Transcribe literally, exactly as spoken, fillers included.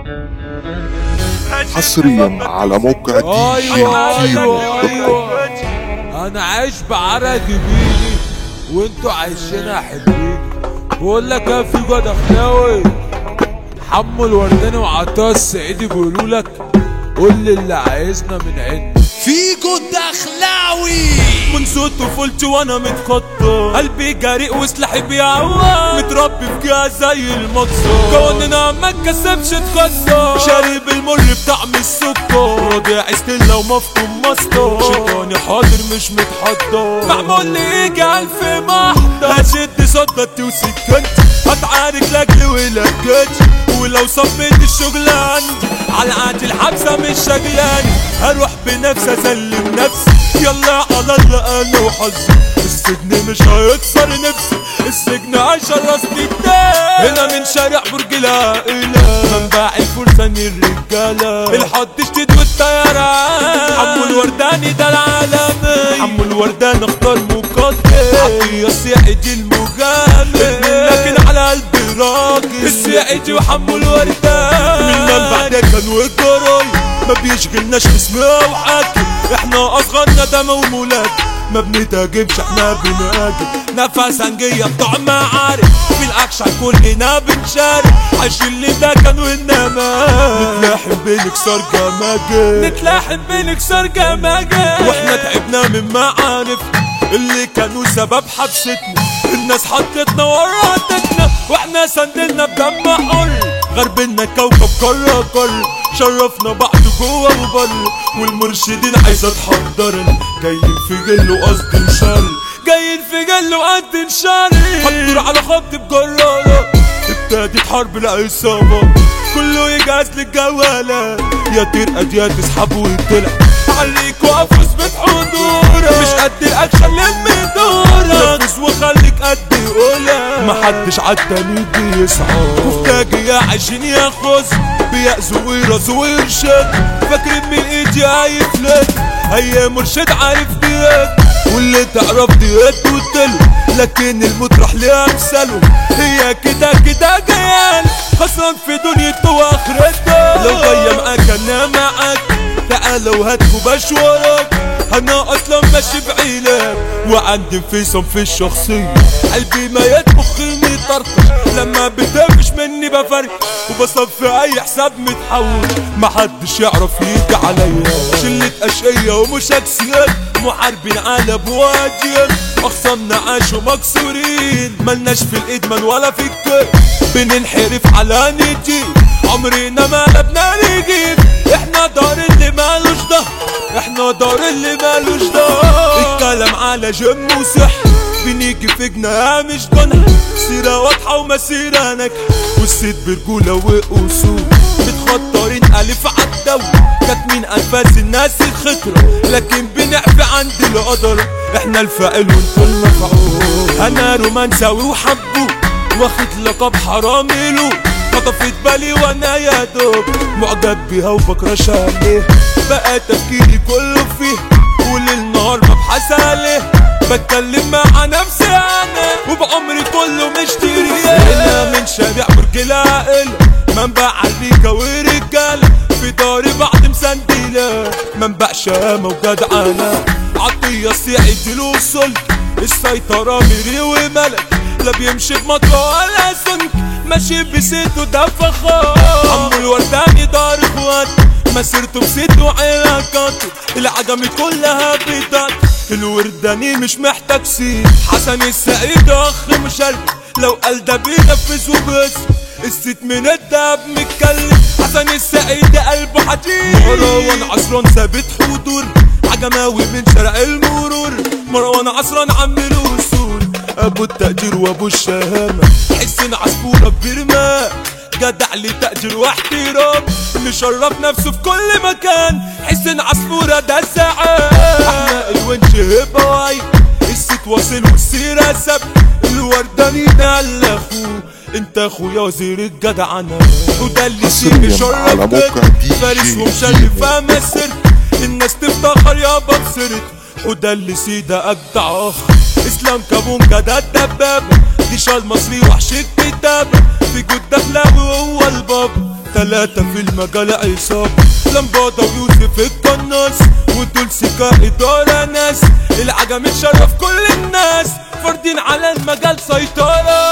حصريا على موقع دي جي ايوه كيمو ايوه دوت كوم. ايوه انا عايش بعرق جبيني وانتوا عايشينها حلوين. بقول لك يا في جود اخلاوي حمو الورداني وعطاه السعيدي بيقولوا لك قول لي اللي عايزنا من عندي. فيجو الدخلاوي من صوت طفولتي وانا متخطى، قلبي جريء وسلاحي بيعوى، متربي في جهه زي المقصه، كوننا ما اتكسبش اتكسر، شارب المر بطعم السكر، راجع استيلا ومفطوم مسطر، شيطاني حاضر مش متحضر، معمول لي يجي الف محضر، هشد صدتي وسكنتي، هتعارك لاجلي ولجتي، ولو صبيت الشغل عندي على قعدة الحبسة مش شغلاني، هروح بنفسي اسلم نفسي، يلا على الله انا وحظي، السجن مش هيكسر نفسي، السجن هيشرسني التاني، هنا من شارع برج العائلة، منبع الفرسان الرجالة، الحد شديد والطيران، حمو الورداني ده العالمي، حمو الورداني اختار مقدم، عطية السعيدي المجامل، لكن على قلبي راجل، السعيدي وحمو الورداني، من منبع ده كان والجراي، ما بيشغلناش اسم او حاجة، احنا اصغرنا دم ومولاد، ما بنتهاجمش احنا بنهاجم، نفس هنجية بتوع معارك، في الاكشن كلنا بنشارك، عايشين اللي ده كان والنما، نتلاحم بنكسر جماجم، نتلاحم بنكسر جماجم، واحنا تعبنا من معارف اللي كانوا سبب حبستنا، الناس حطتنا ورطتنا، واحنا سندلنا بدم حر، غربنا كوكب كرة كرة، شرفنا بعض جوه وبر، والمرشدين عايزة تحضرنا، جايين في جل وقصد نشر، جايين في جل وقصد نشر، هتدور على خط بجرارة، ابتدت حرب العصابة، كله يجهز للجوالة، يا ترقد يا تسحب وتطلع، عليك وقف واثبت حضورك، مش قد الاكشن لم دورك، نفذ وخليك قد قولك، محدش عالتاني بيسعى، مفتاجي يا عايشين ياخذ، بيأذوا ويرازوا ويرشد، فاكرين من ايدي هيفلت، هي مرشد عارف ديت، واللي تعرف ديت وتلو، لكن المطرح ليه امثاله، هي كده كده جيال، خسران في دنيته واخرته، لو جاية معاك انا معاك، تعالى وهات كوباش وراك، انا اصلا ماشي بعيلك، وعندي انفصام في الشخصية، قلبي ما يطبخ مطرطش، لما بتقفش مني بفرق، وبصفي اي حساب متحوش، محدش يعرف يجي عليا، شلة اشقية ومش اكسيات، محاربين على بواديين، اخصامنا عاشوا مكسورين، ملناش في الادمان ولا في الكيف، بننحرف على نيتي، عمرنا ما لبنا نجيب، احنا دار اللي مالوش ضهر، احنا دار اللي مالوش ضهر، الكلام على جيم وسحر، بنيجي في جناها مش جنح، سيرة واضحة ومسيرة ناجحة، والست برجولة وأصول، متخطرين ألف عالدولة، كاتمين أنفاس الناس الخطرة، لكن بنعفي عند القدر، احنا الفاعل وانتوا المفعول، أنا رومانساوي وحبوه، واخد لقب حرامي له، خطفت بالي وانا يا دوب معجب بيها وبكرش عليه، بقى تفكيري كله فيه، وليل نهار ببحث عليه، بتكلم مع نفسي انا، وبعمري كله مشتريه، هنا من شارع برج العائلة، منبع عالريكة ورجالة، في داري بعض مسندلة، منبع شهامة وجدعانة، عطية السعيدي له سلك، السيطرة ميري وملك، لا بيمشي بمطرة ولا سنك، ماشي بسيته ده فخار، حمو الورداني دار اخوات، مسيرته بسيته وعلاقاته، العجمي كلها بيضات، الورداني مش محتاج سيد، حسن السعيد اخ مشرف، لو قال ده بينفذ وبس، الست من الدهب متكلم، حسن السعيد قلبه حديد، مروان عصران ثابت حضور، عجماوي من شارع المرور، مروان عصران عم الوصول، ابو التقدير وابو الشهامة، حسين عصفورة ببرما، جدع لتقدير واحترام، مشرف نفسه في كل مكان، حسين عصفورة ده السعاد، احنا الونش هبة واي، الست واصل والسيرة سب، الورداني ده اللي اخوه، انت اخويا وزير الجدعنة، وده اللي شيء مشرف جد، فارس ومشرفة مسر، الناس تفتخر يابا بسرت، وده اللي سيدة اجدع اخ، اسلام كابونجا ده الدبابة، دي شال مصري وحش الكتابة، في جود دخلاوي وهو البابا، تلاتة في المجال عصابة، لمبادة ويوسف القناص ودول سكا إدارة ناس، العجم الشرف كل الناس فاردين على المجال سيطرة.